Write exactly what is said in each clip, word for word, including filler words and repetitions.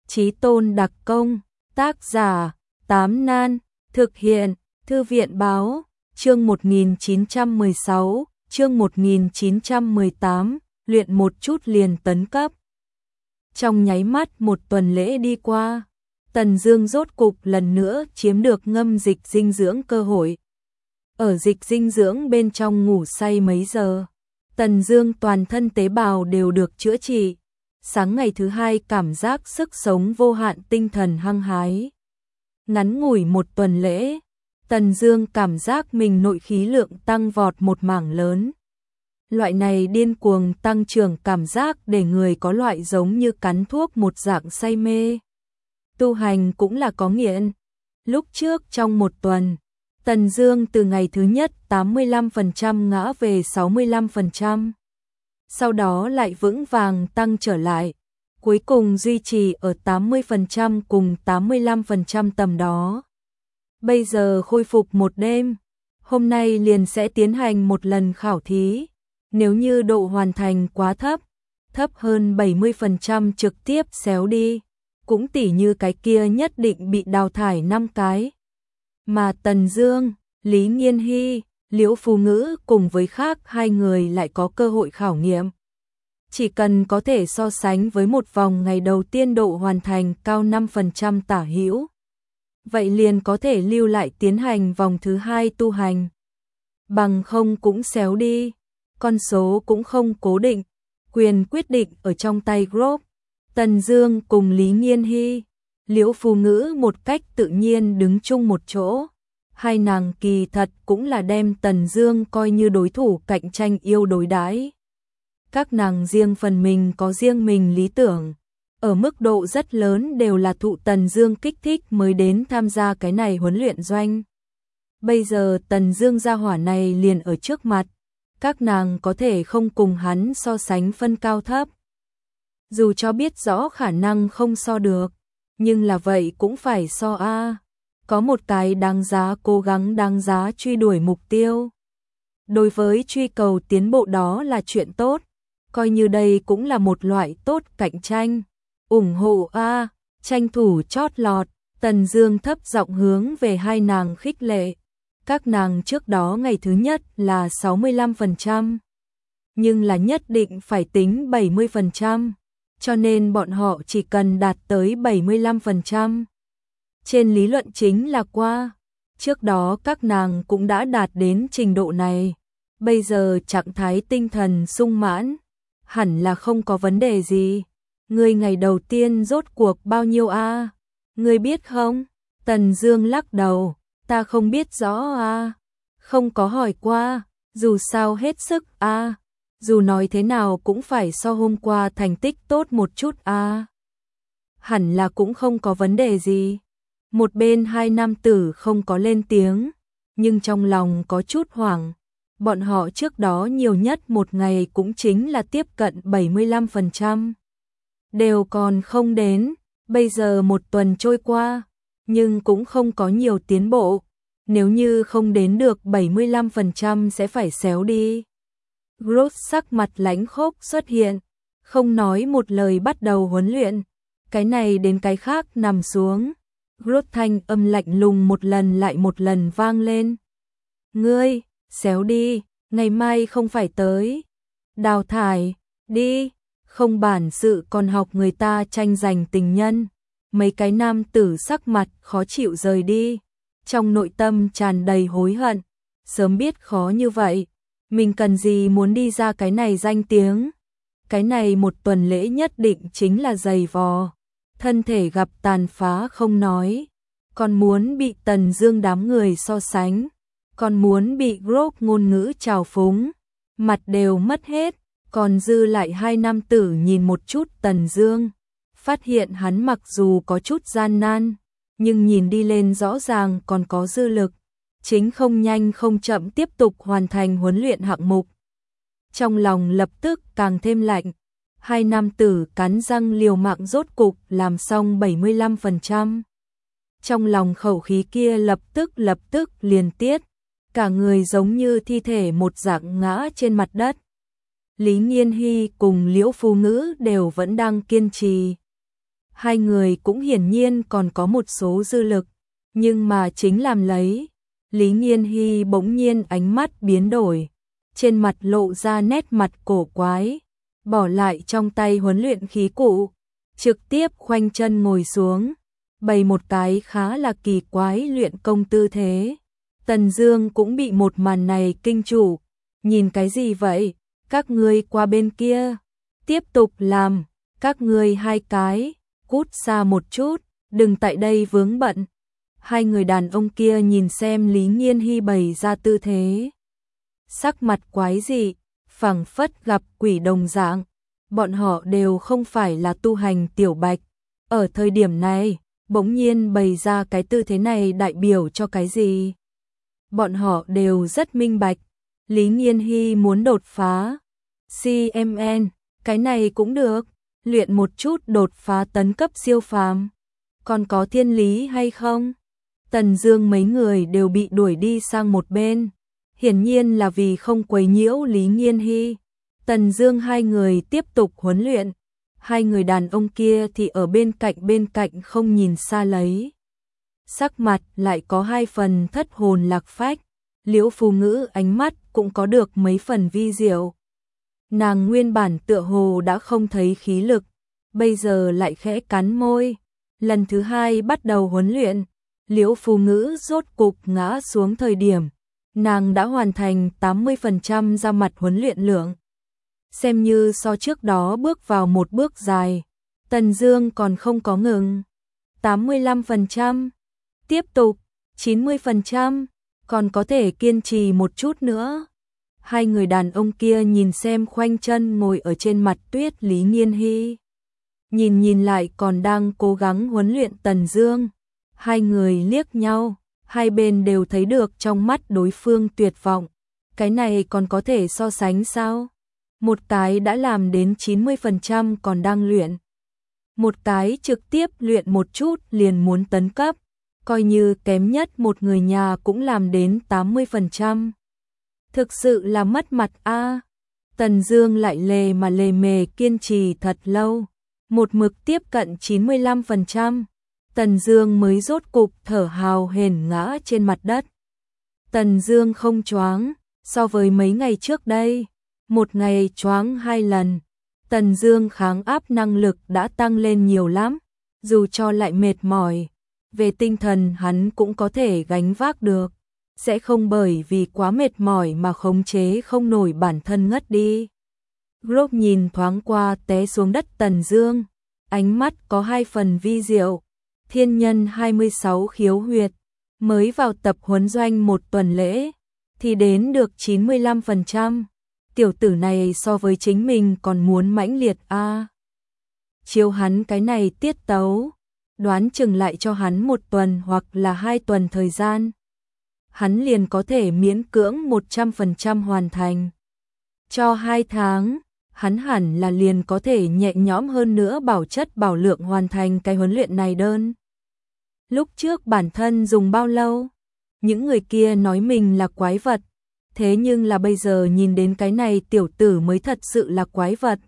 Chí Tôn đặc công, tác giả, Tám Nan, thực hiện, Thư viện báo, chương một nghìn chín trăm mười sáu, chương một nghìn chín trăm mười tám, luyện một chút liền tấn cấp. Trong nháy mắt một tuần lễ đi qua, Tần Dương rốt cục lần nữa chiếm được ngâm dịch dinh dưỡng cơ hội. Ở dịch dinh dưỡng bên trong ngủ say mấy giờ, Tần Dương toàn thân tế bào đều được chữa trị. Sáng ngày thứ hai cảm giác sức sống vô hạn, tinh thần hăng hái. Ngắn ngủi một tuần lễ, Tần Dương cảm giác mình nội khí lượng tăng vọt một mảng lớn. Loại này điên cuồng tăng trưởng cảm giác để người có loại giống như cắn thuốc một dạng say mê. Tu hành cũng là có nghiện. Lúc trước trong một tuần, Tần Dương từ ngày thứ nhất tám mươi lăm phần trăm ngã về sáu mươi lăm phần trăm. Sau đó lại vững vàng tăng trở lại, cuối cùng duy trì ở tám mươi phần trăm cùng tám mươi lăm phần trăm tầm đó. Bây giờ khôi phục một đêm, hôm nay liền sẽ tiến hành một lần khảo thí. Nếu như độ hoàn thành quá thấp, thấp hơn bảy mươi phần trăm trực tiếp xéo đi, cũng tỉ như cái kia nhất định bị đào thải năm cái. Mà Tần Dương, Lý Nghiên Hy, Liễu Phù Ngữ cùng với khác hai người lại có cơ hội khảo nghiệm. Chỉ cần có thể so sánh với một vòng ngày đầu tiên độ hoàn thành cao năm phần trăm tả hữu, vậy liền có thể lưu lại tiến hành vòng thứ hai tu hành. Bằng không cũng xéo đi, con số cũng không cố định, quyền quyết định ở trong tay group. Tần Dương cùng Lý Nghiên Hy, Liễu Phù Ngữ một cách tự nhiên đứng chung một chỗ. Hai nàng kỳ thật cũng là đem Tần Dương coi như đối thủ cạnh tranh yêu đối đãi. Các nàng riêng phần mình có riêng mình lý tưởng, ở mức độ rất lớn đều là thụ Tần Dương kích thích mới đến tham gia cái này huấn luyện doanh. Bây giờ Tần Dương gia hỏa này liền ở trước mặt, các nàng có thể không cùng hắn so sánh phân cao thấp. Dù cho biết rõ khả năng không so được, nhưng là vậy cũng phải so a. Có một cái đáng giá cố gắng, đáng giá truy đuổi mục tiêu. Đối với truy cầu tiến bộ đó là chuyện tốt, coi như đây cũng là một loại tốt cạnh tranh. Ủng hộ a, tranh thủ chót lọt. Tần Dương thấp giọng hướng về hai nàng khích lệ. Các nàng trước đó ngày thứ nhất là sáu mươi lăm phần trăm, nhưng là nhất định phải tính bảy mươi phần trăm, cho nên bọn họ chỉ cần đạt tới bảy mươi lăm phần trăm. Trên lý luận chính là qua, trước đó các nàng cũng đã đạt đến trình độ này, bây giờ trạng thái tinh thần sung mãn, hẳn là không có vấn đề gì. Ngươi ngày đầu tiên rốt cuộc bao nhiêu a? Ngươi biết không? Tần Dương lắc đầu, ta không biết rõ a, không có hỏi qua, dù sao hết sức a, dù nói thế nào cũng phải so hôm qua thành tích tốt một chút a. Hẳn là cũng không có vấn đề gì. Một bên hai nam tử không có lên tiếng, nhưng trong lòng có chút hoảng. Bọn họ trước đó nhiều nhất một ngày cũng chính là tiếp cận bảy mươi lăm phần trăm. Đều còn không đến, bây giờ một tuần trôi qua, nhưng cũng không có nhiều tiến bộ. Nếu như không đến được bảy mươi lăm phần trăm sẽ phải xéo đi. Gross sắc mặt lãnh khốc xuất hiện, không nói một lời bắt đầu huấn luyện. Cái này đến cái khác nằm xuống. Gross thanh âm lạnh lùng một lần lại một lần vang lên. Ngươi, xéo đi, ngày mai không phải tới. Đào thải, đi, không bản sự còn học người ta tranh giành tình nhân. Mấy cái nam tử sắc mặt khó chịu rời đi, trong nội tâm tràn đầy hối hận. Sớm biết khó như vậy, mình cần gì muốn đi ra cái này danh tiếng. Cái này một tuần lễ nhất định chính là dày vò. Thân thể gặp tàn phá không nói, còn muốn bị Tần Dương đám người so sánh, còn muốn bị group ngôn ngữ trào phúng, mặt đều mất hết. Còn dư lại hai nam tử nhìn một chút Tần Dương, phát hiện hắn mặc dù có chút gian nan, nhưng nhìn đi lên rõ ràng còn có dư lực, chính không nhanh không chậm tiếp tục hoàn thành huấn luyện hạng mục. Trong lòng lập tức càng thêm lạnh. Hai nam tử cắn răng liều mạng rốt cục làm xong bảy mươi lăm phần trăm. Trong lòng khẩu khí kia lập tức lập tức liền tiết, cả người giống như thi thể một dạng ngã trên mặt đất. Lý Nghiên Hy cùng Liễu Phù Ngữ đều vẫn đang kiên trì. Hai người cũng hiển nhiên còn có một số dư lực, nhưng mà chính làm lấy. Lý Nghiên Hy bỗng nhiên ánh mắt biến đổi, trên mặt lộ ra nét mặt cổ quái, bỏ lại trong tay huấn luyện khí cụ, trực tiếp khoanh chân ngồi xuống, bày một cái khá là kỳ quái luyện công tư thế. Tần Dương cũng bị một màn này kinh chủ, nhìn cái gì vậy, các ngươi qua bên kia, tiếp tục làm, các ngươi hai cái, cút xa một chút, đừng tại đây vướng bận. Hai người đàn ông kia nhìn xem Lý Nghiên Hy bày ra tư thế, sắc mặt quái dị, phảng phất gặp quỷ đồng dạng. Bọn họ đều không phải là tu hành tiểu bạch, ở thời điểm này, bỗng nhiên bày ra cái tư thế này đại biểu cho cái gì? Bọn họ đều rất minh bạch, Lý Nghiên Hy muốn đột phá xê em en, cái này cũng được, luyện một chút đột phá tấn cấp siêu phàm, còn có thiên lý hay không? Tần Dương mấy người đều bị đuổi đi sang một bên, hiển nhiên là vì không quấy nhiễu Lý Nghiên Hy. Tần Dương hai người tiếp tục huấn luyện, hai người đàn ông kia thì ở bên cạnh bên cạnh không nhìn xa lấy. Sắc mặt lại có hai phần thất hồn lạc phách, Liễu Phù Ngữ ánh mắt cũng có được mấy phần vi diệu. Nàng nguyên bản tựa hồ đã không thấy khí lực, bây giờ lại khẽ cắn môi. Lần thứ hai bắt đầu huấn luyện, Liễu Phù Ngữ rốt cục ngã xuống thời điểm, nàng đã hoàn thành tám mươi phần trăm ra mặt huấn luyện lượng. Xem như so trước đó bước vào một bước dài, Tần Dương còn không có ngừng. tám mươi lăm phần trăm, tiếp tục, chín mươi phần trăm, còn có thể kiên trì một chút nữa. Hai người đàn ông kia nhìn xem khoanh chân ngồi ở trên mặt tuyết Lý Nghiên Hy. Nhìn nhìn lại còn đang cố gắng huấn luyện Tần Dương. Hai người liếc nhau, hai bên đều thấy được trong mắt đối phương tuyệt vọng. Cái này còn có thể so sánh sao? Một cái đã làm đến chín mươi phần trăm còn đang luyện. Một cái trực tiếp luyện một chút liền muốn tấn cấp. Coi như kém nhất một người nhà cũng làm đến tám mươi phần trăm. Thực sự là mất mặt a. Tần Dương lại lề mà lề mề kiên trì thật lâu, một mực tiếp cận chín mươi lăm phần trăm. Tần Dương mới rốt cục thở hào hển ngã trên mặt đất. Tần Dương không choáng, so với mấy ngày trước đây, một ngày choáng hai lần. Tần Dương kháng áp năng lực đã tăng lên nhiều lắm, dù cho lại mệt mỏi, về tinh thần hắn cũng có thể gánh vác được, sẽ không bởi vì quá mệt mỏi mà khống chế không nổi bản thân ngất đi. Group nhìn thoáng qua té xuống đất Tần Dương, ánh mắt có hai phần vi diệu. Thiên nhân hai mươi sáu khiếu huyệt, mới vào tập huấn doanh một tuần lễ, thì đến được chín mươi lăm phần trăm. Tiểu tử này so với chính mình còn muốn mãnh liệt a. À. Chiếu hắn cái này tiết tấu, đoán chừng lại cho hắn một tuần hoặc là hai tuần thời gian, hắn liền có thể miễn cưỡng một trăm phần trăm hoàn thành. Cho hai tháng, hắn hẳn là liền có thể nhẹ nhõm hơn nữa bảo chất bảo lượng hoàn thành cái huấn luyện này đơn. Lúc trước bản thân dùng bao lâu? Những người kia nói mình là quái vật, thế nhưng là bây giờ nhìn đến cái này tiểu tử mới thật sự là quái vật.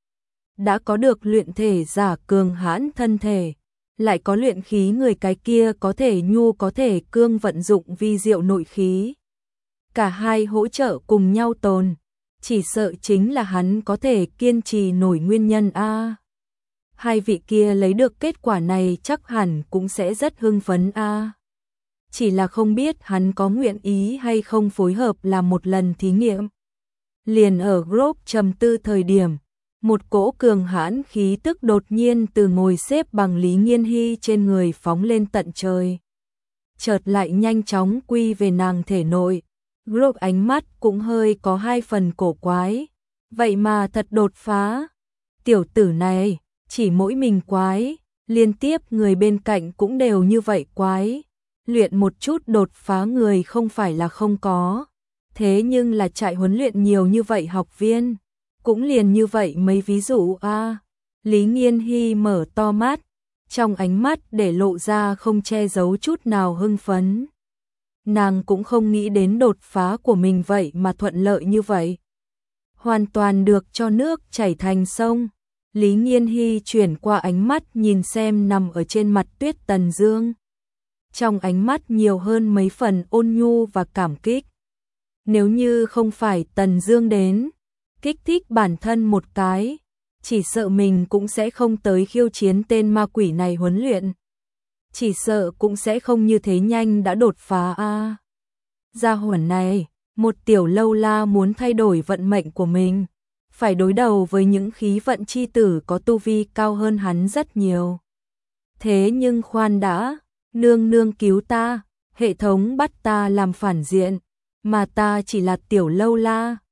Đã có được luyện thể giả cường hãn thân thể, lại có luyện khí người cái kia có thể nhu có thể cương vận dụng vi diệu nội khí. Cả hai hỗ trợ cùng nhau tồn, chỉ sợ chính là hắn có thể kiên trì nổi nguyên nhân a. Hai vị kia lấy được kết quả này chắc hẳn cũng sẽ rất hưng phấn a. Chỉ là không biết hắn có nguyện ý hay không phối hợp làm một lần thí nghiệm. Liền ở group trầm tư thời điểm, một cỗ cường hãn khí tức đột nhiên từ ngồi xếp bằng Lý Nghiên Hy trên người phóng lên tận trời. Chợt lại nhanh chóng quy về nàng thể nội. Group ánh mắt cũng hơi có hai phần cổ quái. Vậy mà thật đột phá. Tiểu tử này, chỉ mỗi mình quái, liên tiếp người bên cạnh cũng đều như vậy quái. Luyện một chút đột phá người không phải là không có. Thế nhưng là trại huấn luyện nhiều như vậy học viên, cũng liền như vậy mấy ví dụ a. À. Lý Nghiên Hy mở to mắt, trong ánh mắt để lộ ra không che giấu chút nào hưng phấn. Nàng cũng không nghĩ đến đột phá của mình vậy mà thuận lợi như vậy. Hoàn toàn được cho nước chảy thành sông. Lý Nghiên Hy chuyển qua ánh mắt nhìn xem nằm ở trên mặt tuyết Tần Dương. Trong ánh mắt nhiều hơn mấy phần ôn nhu và cảm kích. Nếu như không phải Tần Dương đến, kích thích bản thân một cái, chỉ sợ mình cũng sẽ không tới khiêu chiến tên ma quỷ này huấn luyện. Chỉ sợ cũng sẽ không như thế nhanh đã đột phá a. À, gia hỏa này, một tiểu lâu la muốn thay đổi vận mệnh của mình, phải đối đầu với những khí vận chi tử có tu vi cao hơn hắn rất nhiều. Thế nhưng khoan đã, nương nương cứu ta, hệ thống bắt ta làm phản diện, mà ta chỉ là tiểu lâu la,